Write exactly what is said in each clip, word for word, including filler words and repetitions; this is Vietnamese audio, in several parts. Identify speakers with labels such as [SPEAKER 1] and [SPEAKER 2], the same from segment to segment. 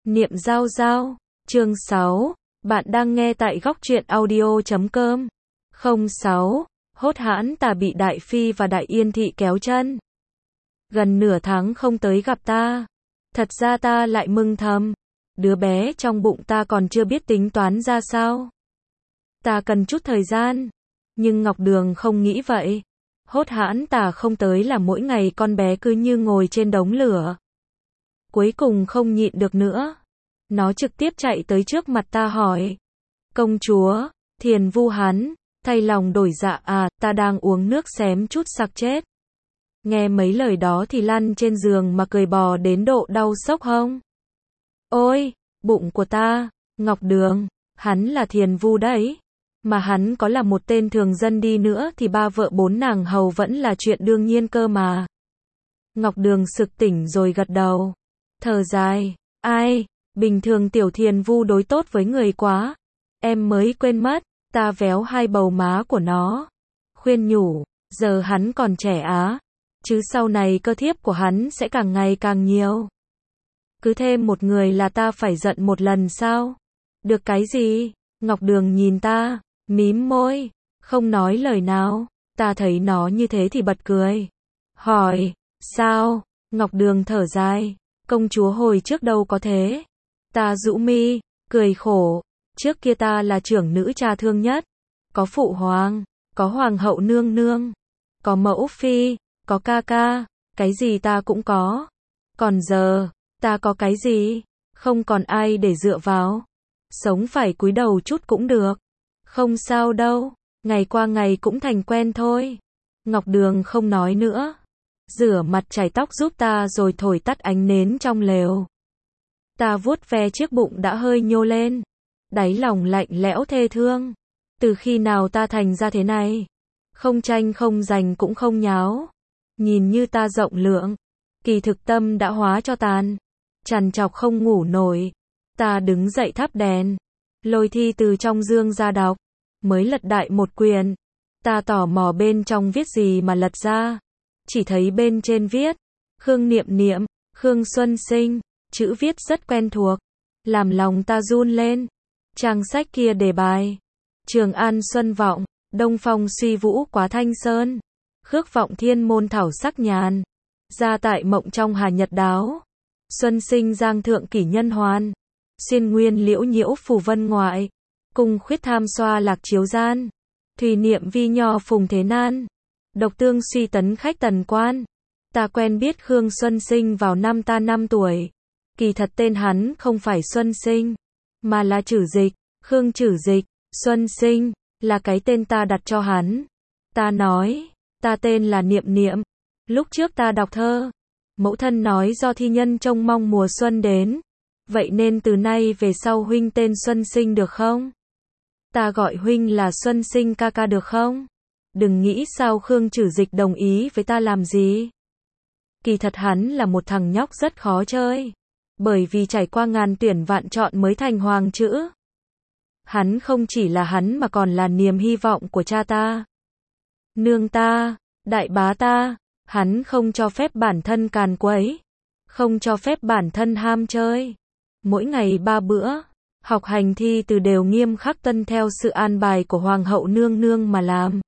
[SPEAKER 1] Niệm Giao Giao, chương sáu, bạn đang nghe tại góc truyện audio chấm com. không sáu, hốt hãn tà bị Đại Phi và Đại Yên Thị kéo chân. Gần nửa tháng không tới gặp ta. Thật ra ta lại mừng thầm. Đứa bé trong bụng ta còn chưa biết tính toán ra sao. Ta cần chút thời gian. Nhưng Ngọc Đường không nghĩ vậy. Hốt hãn tà không tới là mỗi ngày con bé cứ như ngồi trên đống lửa. Cuối cùng không nhịn được nữa. Nó trực tiếp chạy tới trước mặt ta hỏi. Công chúa, Thiền Vu hắn, thay lòng đổi dạ à, ta đang uống nước xém chút sặc chết. Nghe mấy lời đó thì lăn trên giường mà cười bò đến độ đau sốc hông. Ôi, bụng của ta, Ngọc Đường, hắn là Thiền Vu đấy. Mà hắn có là một tên thường dân đi nữa thì ba vợ bốn nàng hầu vẫn là chuyện đương nhiên cơ mà. Ngọc Đường sực tỉnh rồi gật đầu. Thở dài, ai, bình thường tiểu Thiền Vu đối tốt với người quá. Em mới quên mất, ta véo hai bầu má của nó. Khuyên nhủ, giờ hắn còn trẻ á. Chứ sau này cơ thiếp của hắn sẽ càng ngày càng nhiều. Cứ thêm một người là ta phải giận một lần sao? Được cái gì? Ngọc Đường nhìn ta, mím môi, không nói lời nào. Ta thấy nó như thế thì bật cười. Hỏi, sao? Ngọc Đường thở dài, công chúa hồi trước đâu có thế. Ta rũ mi, cười khổ. Trước kia ta là trưởng nữ cha thương nhất. Có phụ hoàng, có hoàng hậu nương nương, có mẫu phi, có ca ca, cái gì ta cũng có. Còn giờ, ta có cái gì? Không còn ai để dựa vào. Sống phải cúi đầu chút cũng được. Không sao đâu, ngày qua ngày cũng thành quen thôi. Ngọc Đường không nói nữa. Rửa mặt chải tóc giúp ta rồi thổi tắt ánh nến trong lều. Ta vuốt ve chiếc bụng đã hơi nhô lên. Đáy lòng lạnh lẽo thê thương. Từ khi nào ta thành ra thế này? Không tranh không giành cũng không nháo. Nhìn như ta rộng lượng. Kỳ thực tâm đã hóa cho tàn. Trằn trọc không ngủ nổi. Ta đứng dậy thắp đèn. Lôi thi từ trong dương ra đọc. Mới lật đại một quyển. Ta tò mò bên trong viết gì mà lật ra. Chỉ thấy bên trên viết. Khương Niệm Niệm, Khương Xuân Sinh. Chữ viết rất quen thuộc. Làm lòng ta run lên. Trang sách kia đề bài. Trường An Xuân Vọng, Đông Phong Suy Vũ Quá Thanh Sơn. Khước Vọng Thiên Môn Thảo Sắc Nhàn. Gia tại Mộng trong Hà Nhật Đáo. Xuân Sinh Giang Thượng Kỷ Nhân Hoàn. Xuyên Nguyên Liễu Nhiễu Phù Vân Ngoại. Cung Khuyết Tham Xoa Lạc Chiếu Gian. Thùy Niệm Vi Nho Phùng Thế Nan. Độc Tương Suy Tấn Khách Tần Quan. Ta quen biết Khương Xuân Sinh vào năm ta năm tuổi. Kỳ thật tên hắn không phải Xuân Sinh, mà là Trử Dịch. Khương Trử Dịch. Xuân Sinh là cái tên ta đặt cho hắn. Ta nói, ta tên là Niệm Niệm. Lúc trước ta đọc thơ, mẫu thân nói do thi nhân trông mong mùa xuân đến, vậy nên từ nay về sau huynh tên Xuân Sinh được không? Ta gọi huynh là Xuân Sinh ca ca được không? Đừng nghĩ sao Khương Trử Dịch đồng ý với ta làm gì. Kỳ thật hắn là một thằng nhóc rất khó chơi, bởi vì trải qua ngàn tuyển vạn chọn mới thành hoàng chữ. Hắn không chỉ là hắn mà còn là niềm hy vọng của cha ta. Nương ta, đại bá ta, hắn không cho phép bản thân càn quấy, không cho phép bản thân ham chơi. Mỗi ngày ba bữa, học hành thi từ đều nghiêm khắc tuân theo sự an bài của hoàng hậu nương nương mà làm.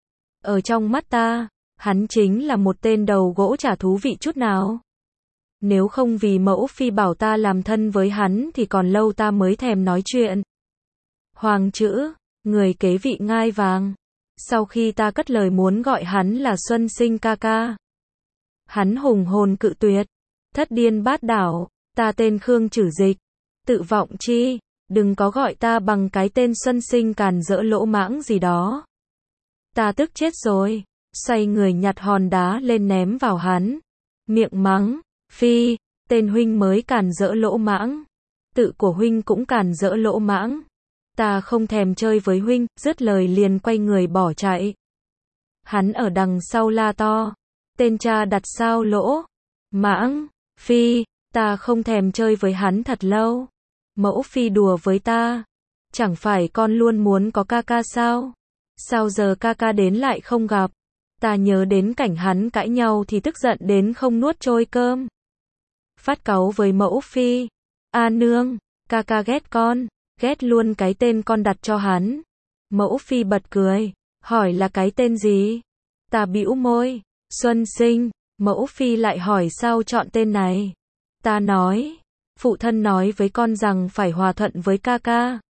[SPEAKER 1] Ở trong mắt ta, hắn chính là một tên đầu gỗ chả thú vị chút nào. Nếu không vì mẫu phi bảo ta làm thân với hắn thì còn lâu ta mới thèm nói chuyện. Hoàng chữ, người kế vị ngai vàng. Sau khi ta cất lời muốn gọi hắn là Xuân Sinh ca ca, hắn hùng hồn cự tuyệt. Thất điên bát đảo, ta tên Khương Trử Dịch. Tự vọng chi, đừng có gọi ta bằng cái tên Xuân Sinh càn rỡ lỗ mãng gì đó. Ta tức chết rồi, xoay người nhặt hòn đá lên ném vào hắn. Miệng mắng, phi, tên huynh mới càn rỡ lỗ mãng. Tự của huynh cũng càn rỡ lỗ mãng. Ta không thèm chơi với huynh, dứt lời liền quay người bỏ chạy. Hắn ở đằng sau la to. Tên cha đặt sao lỗ mãng, phi, ta không thèm chơi với hắn thật lâu. Mẫu phi đùa với ta. Chẳng phải con luôn muốn có ca ca sao? Sao giờ ca ca đến lại không gặp? Ta nhớ đến cảnh hắn cãi nhau thì tức giận đến không nuốt trôi cơm. Phát cáu với mẫu phi. A nương, ca ca ghét con, ghét luôn cái tên con đặt cho hắn. Mẫu phi bật cười, hỏi là cái tên gì? Ta bĩu môi, Xuân Sinh. Mẫu phi lại hỏi sao chọn tên này. Ta nói, phụ thân nói với con rằng phải hòa thuận với ca ca,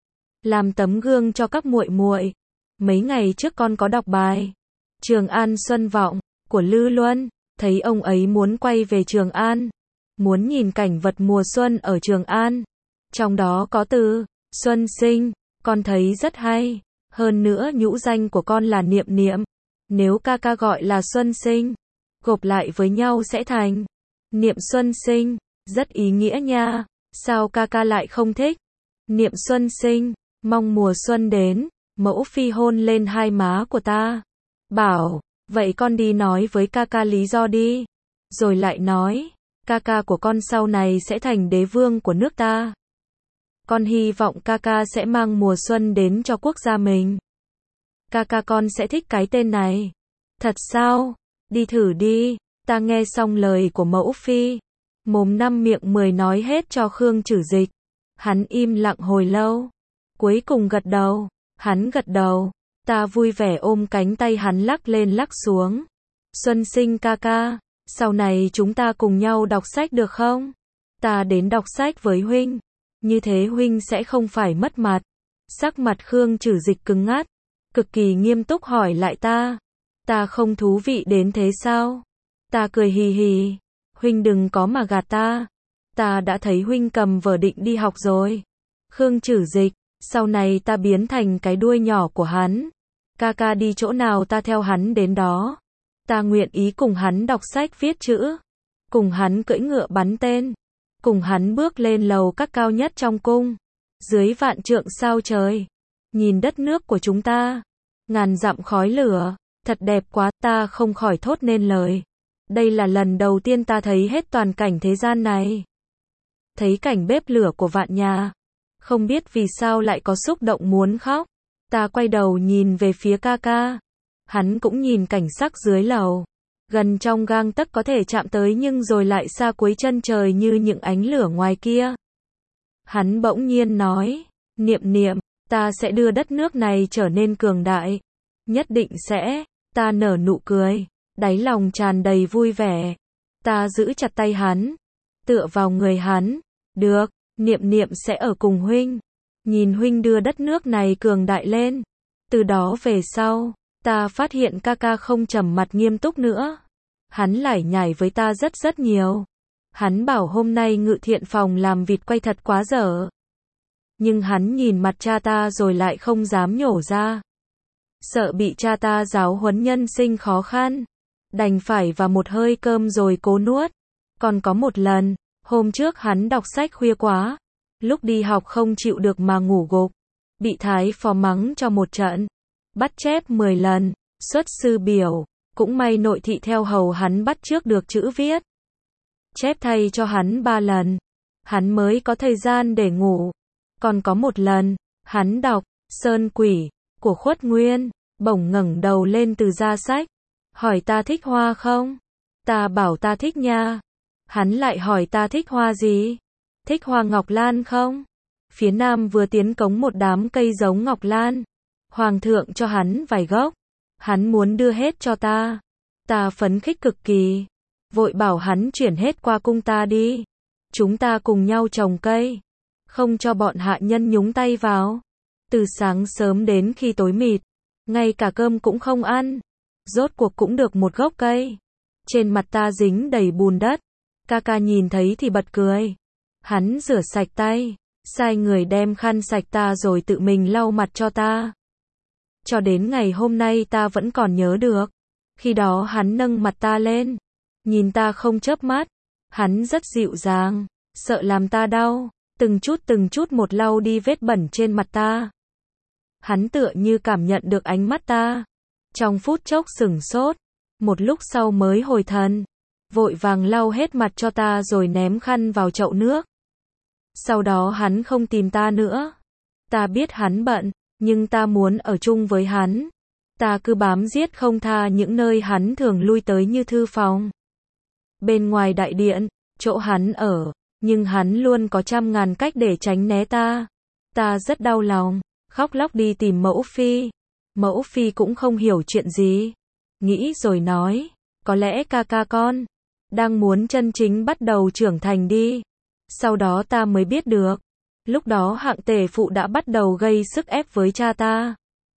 [SPEAKER 1] làm tấm gương cho các muội muội. Mấy ngày trước con có đọc bài Trường An Xuân Vọng của Lư Luân, thấy ông ấy muốn quay về Trường An, muốn nhìn cảnh vật mùa xuân ở Trường An. Trong đó có từ Xuân Sinh, con thấy rất hay. Hơn nữa nhũ danh của con là Niệm Niệm, nếu ca ca gọi là Xuân Sinh, gộp lại với nhau sẽ thành Niệm Xuân Sinh, rất ý nghĩa nha. Sao ca ca lại không thích Niệm Xuân Sinh? Mong mùa xuân đến. Mẫu phi hôn lên hai má của ta, bảo, vậy con đi nói với ca ca lý do đi. Rồi lại nói, ca ca của con sau này sẽ thành đế vương của nước ta. Con hy vọng ca ca sẽ mang mùa xuân đến cho quốc gia mình. Ca ca con sẽ thích cái tên này. Thật sao? Đi thử đi. Ta nghe xong lời của mẫu phi, mồm năm miệng mười nói hết cho Khương Chử Dịch. Hắn im lặng hồi lâu, cuối cùng gật đầu. Hắn gật đầu, ta vui vẻ ôm cánh tay hắn lắc lên lắc xuống. Xuân Sinh ca ca, sau này chúng ta cùng nhau đọc sách được không? Ta đến đọc sách với huynh, như thế huynh sẽ không phải mất mặt. Sắc mặt Khương Chử Dịch cứng ngắt, cực kỳ nghiêm túc hỏi lại ta. Ta không thú vị đến thế sao? Ta cười hì hì, huynh đừng có mà gạt ta. Ta đã thấy huynh cầm vở định đi học rồi. Khương Chử Dịch, sau này ta biến thành cái đuôi nhỏ của hắn. Ca ca đi chỗ nào ta theo hắn đến đó. Ta nguyện ý cùng hắn đọc sách viết chữ, cùng hắn cưỡi ngựa bắn tên, cùng hắn bước lên lầu các cao nhất trong cung, dưới vạn trượng sao trời, nhìn đất nước của chúng ta, ngàn dặm khói lửa, thật đẹp quá. Ta không khỏi thốt nên lời. Đây là lần đầu tiên ta thấy hết toàn cảnh thế gian này. Thấy cảnh bếp lửa của vạn nhà, không biết vì sao lại có xúc động muốn khóc. Ta quay đầu nhìn về phía ca ca. Hắn cũng nhìn cảnh sắc dưới lầu, gần trong gang tấc có thể chạm tới nhưng rồi lại xa cuối chân trời như những ánh lửa ngoài kia. Hắn bỗng nhiên nói, Niệm Niệm, ta sẽ đưa đất nước này trở nên cường đại. Nhất định sẽ. Ta nở nụ cười, đáy lòng tràn đầy vui vẻ. Ta giữ chặt tay hắn, tựa vào người hắn. Được, Niệm Niệm sẽ ở cùng huynh, nhìn huynh đưa đất nước này cường đại lên. Từ đó về sau, ta phát hiện ca ca không trầm mặt nghiêm túc nữa. Hắn lải nhải với ta rất rất nhiều. Hắn bảo hôm nay ngự thiện phòng làm vịt quay thật quá dở. Nhưng hắn nhìn mặt cha ta rồi lại không dám nhổ ra. Sợ bị cha ta giáo huấn nhân sinh khó khăn. Đành phải vào một hơi cơm rồi cố nuốt. Còn có một lần, hôm trước hắn đọc sách khuya quá. Lúc đi học không chịu được mà ngủ gục. Bị thái phó mắng cho một trận. Bắt chép mười lần, xuất sư biểu. Cũng may nội thị theo hầu hắn bắt chước được chữ viết. Chép thay cho hắn ba lần. Hắn mới có thời gian để ngủ. Còn có một lần, hắn đọc Sơn Quỷ của Khuất Nguyên, bỗng ngẩng đầu lên từ ra sách, hỏi ta thích hoa không? Ta bảo ta thích nha. Hắn lại hỏi ta thích hoa gì? Thích hoa ngọc lan không? Phía nam vừa tiến cống một đám cây giống ngọc lan. Hoàng thượng cho hắn vài gốc. Hắn muốn đưa hết cho ta. Ta phấn khích cực kỳ. Vội bảo hắn chuyển hết qua cung ta đi. Chúng ta cùng nhau trồng cây. Không cho bọn hạ nhân nhúng tay vào. Từ sáng sớm đến khi tối mịt. Ngay cả cơm cũng không ăn. Rốt cuộc cũng được một gốc cây. Trên mặt ta dính đầy bùn đất. Ca ca nhìn thấy thì bật cười. Hắn rửa sạch tay. Sai người đem khăn sạch ta rồi tự mình lau mặt cho ta. Cho đến ngày hôm nay ta vẫn còn nhớ được. Khi đó hắn nâng mặt ta lên. Nhìn ta không chớp mắt. Hắn rất dịu dàng. Sợ làm ta đau. Từng chút từng chút một lau đi vết bẩn trên mặt ta. Hắn tựa như cảm nhận được ánh mắt ta. Trong phút chốc sửng sốt. Một lúc sau mới hồi thần. Vội vàng lau hết mặt cho ta rồi ném khăn vào chậu nước. Sau đó hắn không tìm ta nữa. Ta biết hắn bận. Nhưng ta muốn ở chung với hắn. Ta cứ bám giết không tha những nơi hắn thường lui tới như thư phòng. Bên ngoài đại điện, chỗ hắn ở. Nhưng hắn luôn có trăm ngàn cách để tránh né ta. Ta rất đau lòng, khóc lóc đi tìm mẫu phi. Mẫu phi cũng không hiểu chuyện gì. Nghĩ rồi nói, có lẽ ca ca con đang muốn chân chính bắt đầu trưởng thành đi. Sau đó ta mới biết được. Lúc đó hạng tể phụ đã bắt đầu gây sức ép với cha ta.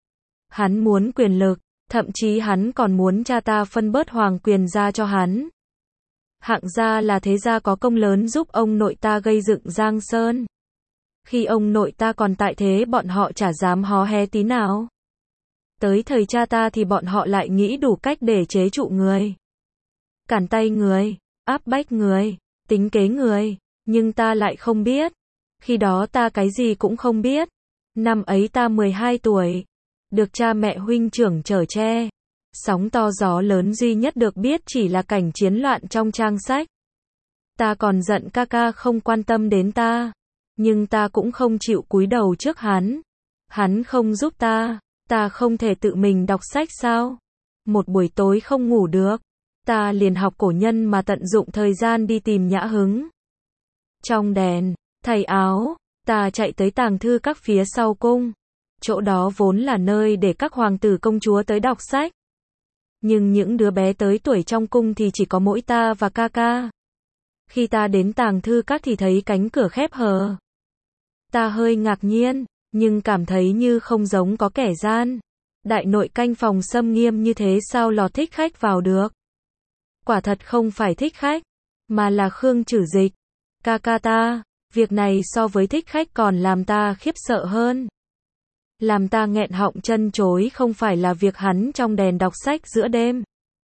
[SPEAKER 1] Hắn muốn quyền lực, thậm chí hắn còn muốn cha ta phân bớt hoàng quyền ra cho hắn. Hạng gia là thế gia có công lớn giúp ông nội ta gây dựng Giang Sơn. Khi ông nội ta còn tại thế bọn họ chả dám hó hé tí nào. Tới thời cha ta thì bọn họ lại nghĩ đủ cách để chế trụ người. Cản tay người, áp bách người, tính kế người. Nhưng ta lại không biết. Khi đó ta cái gì cũng không biết. Năm ấy ta mười hai tuổi. Được cha mẹ huynh trưởng chở che. Sóng to gió lớn duy nhất được biết chỉ là cảnh chiến loạn trong trang sách. Ta còn giận ca ca không quan tâm đến ta. Nhưng ta cũng không chịu cúi đầu trước hắn. Hắn không giúp ta. Ta không thể tự mình đọc sách sao? Một buổi tối không ngủ được. Ta liền học cổ nhân mà tận dụng thời gian đi tìm Nhã Hứng. Trong đèn, thay áo, ta chạy tới tàng thư các phía sau cung. Chỗ đó vốn là nơi để các hoàng tử công chúa tới đọc sách. Nhưng những đứa bé tới tuổi trong cung thì chỉ có mỗi ta và ca ca. Khi ta đến tàng thư các thì thấy cánh cửa khép hờ. Ta hơi ngạc nhiên, nhưng cảm thấy như không giống có kẻ gian. Đại nội canh phòng xâm nghiêm như thế sao lọt thích khách vào được? Quả thật không phải thích khách, mà là Khương Chử Dịch. Ca ca ta, việc này so với thích khách còn làm ta khiếp sợ hơn. Làm ta nghẹn họng chân chối không phải là việc hắn trong đèn đọc sách giữa đêm.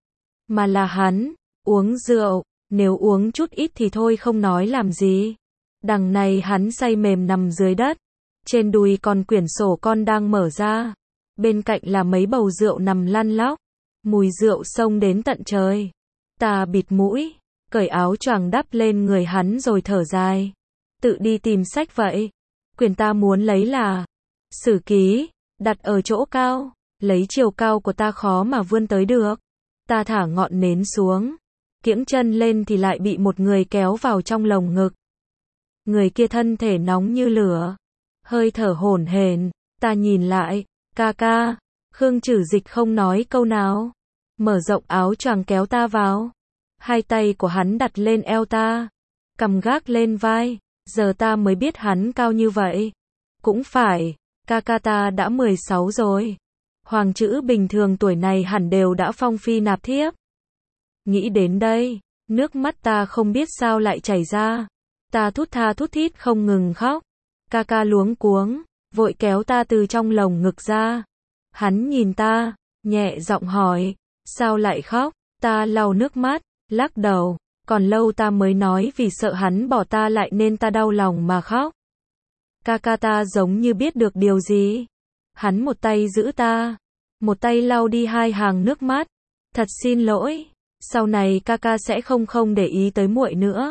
[SPEAKER 1] Mà là hắn, uống rượu, nếu uống chút ít thì thôi không nói làm gì. Đằng này hắn say mềm nằm dưới đất. Trên đùi còn quyển sổ con đang mở ra. Bên cạnh là mấy bầu rượu nằm lăn lóc. Mùi rượu xông đến tận trời. Ta bịt mũi, cởi áo choàng đắp lên người hắn rồi thở dài. Tự đi tìm sách vậy. Quyển ta muốn lấy là Sử Ký, đặt ở chỗ cao. Lấy chiều cao của ta khó mà vươn tới được. Ta thả ngọn nến xuống. Kiễng chân lên thì lại bị một người kéo vào trong lồng ngực. Người kia thân thể nóng như lửa. Hơi thở hổn hển. Ta nhìn lại, ca ca. Khương Chử Dịch không nói câu nào. Mở rộng áo choàng kéo ta vào. Hai tay của hắn đặt lên eo ta. Cầm gác lên vai. Giờ ta mới biết hắn cao như vậy. Cũng phải, ca ca ta đã mười sáu rồi. Hoàng chữ bình thường tuổi này hẳn đều đã phong phi nạp thiếp. Nghĩ đến đây, nước mắt ta không biết sao lại chảy ra. Ta thút tha thút thít không ngừng khóc. Ca ca luống cuống, vội kéo ta từ trong lồng ngực ra. Hắn nhìn ta, nhẹ giọng hỏi, sao lại khóc? Ta lau nước mắt, lắc đầu, còn lâu ta mới nói vì sợ hắn bỏ ta lại nên ta đau lòng mà khóc. Ca ca ta giống như biết được điều gì. Hắn một tay giữ ta, một tay lau đi hai hàng nước mắt. Thật xin lỗi, sau này ca ca sẽ không không để ý tới muội nữa.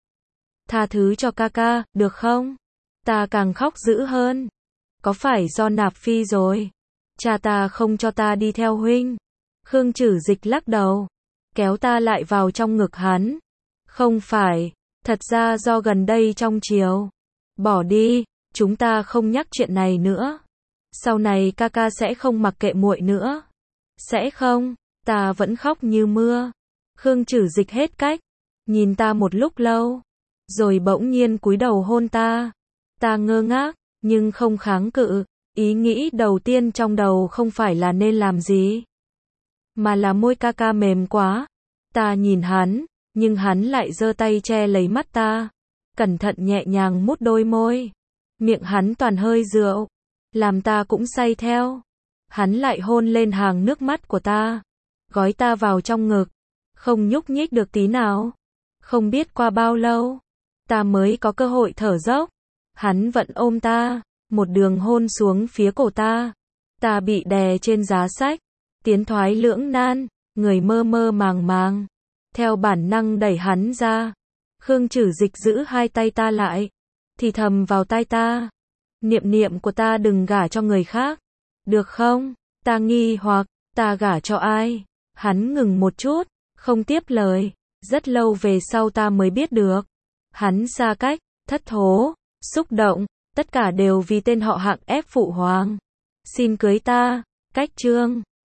[SPEAKER 1] Tha thứ cho ca ca, được không? Ta càng khóc dữ hơn. Có phải do nạp phi rồi? Cha ta không cho ta đi theo huynh. Khương Chử Dịch lắc đầu, kéo ta lại vào trong ngực hắn. Không phải, thật ra do gần đây trong chiều. Bỏ đi, chúng ta không nhắc chuyện này nữa. Sau này ca ca sẽ không mặc kệ muội nữa. Sẽ không? Ta vẫn khóc như mưa. Khương Chử Dịch hết cách, nhìn ta một lúc lâu, rồi bỗng nhiên cúi đầu hôn ta. Ta ngơ ngác, nhưng không kháng cự. Ý nghĩ đầu tiên trong đầu không phải là nên làm gì, mà là môi ca ca mềm quá. Ta nhìn hắn, nhưng hắn lại giơ tay che lấy mắt ta, cẩn thận nhẹ nhàng mút đôi môi. Miệng hắn toàn hơi rượu, làm ta cũng say theo. Hắn lại hôn lên hàng nước mắt của ta, gói ta vào trong ngực, không nhúc nhích được tí nào. Không biết qua bao lâu, ta mới có cơ hội thở dốc. Hắn vẫn ôm ta, một đường hôn xuống phía cổ ta. Ta bị đè trên giá sách, tiến thoái lưỡng nan, người mơ mơ màng màng. Theo bản năng đẩy hắn ra. Khương Chử Dịch giữ hai tay ta lại, thì thầm vào tai ta. Niệm niệm của ta đừng gả cho người khác. Được không? Ta nghi hoặc, ta gả cho ai? Hắn ngừng một chút, không tiếp lời. Rất lâu về sau ta mới biết được. Hắn xa cách, thất thố, xúc động, tất cả đều vì tên họ Hạng ép phụ hoàng. Xin cưới ta, cách chương.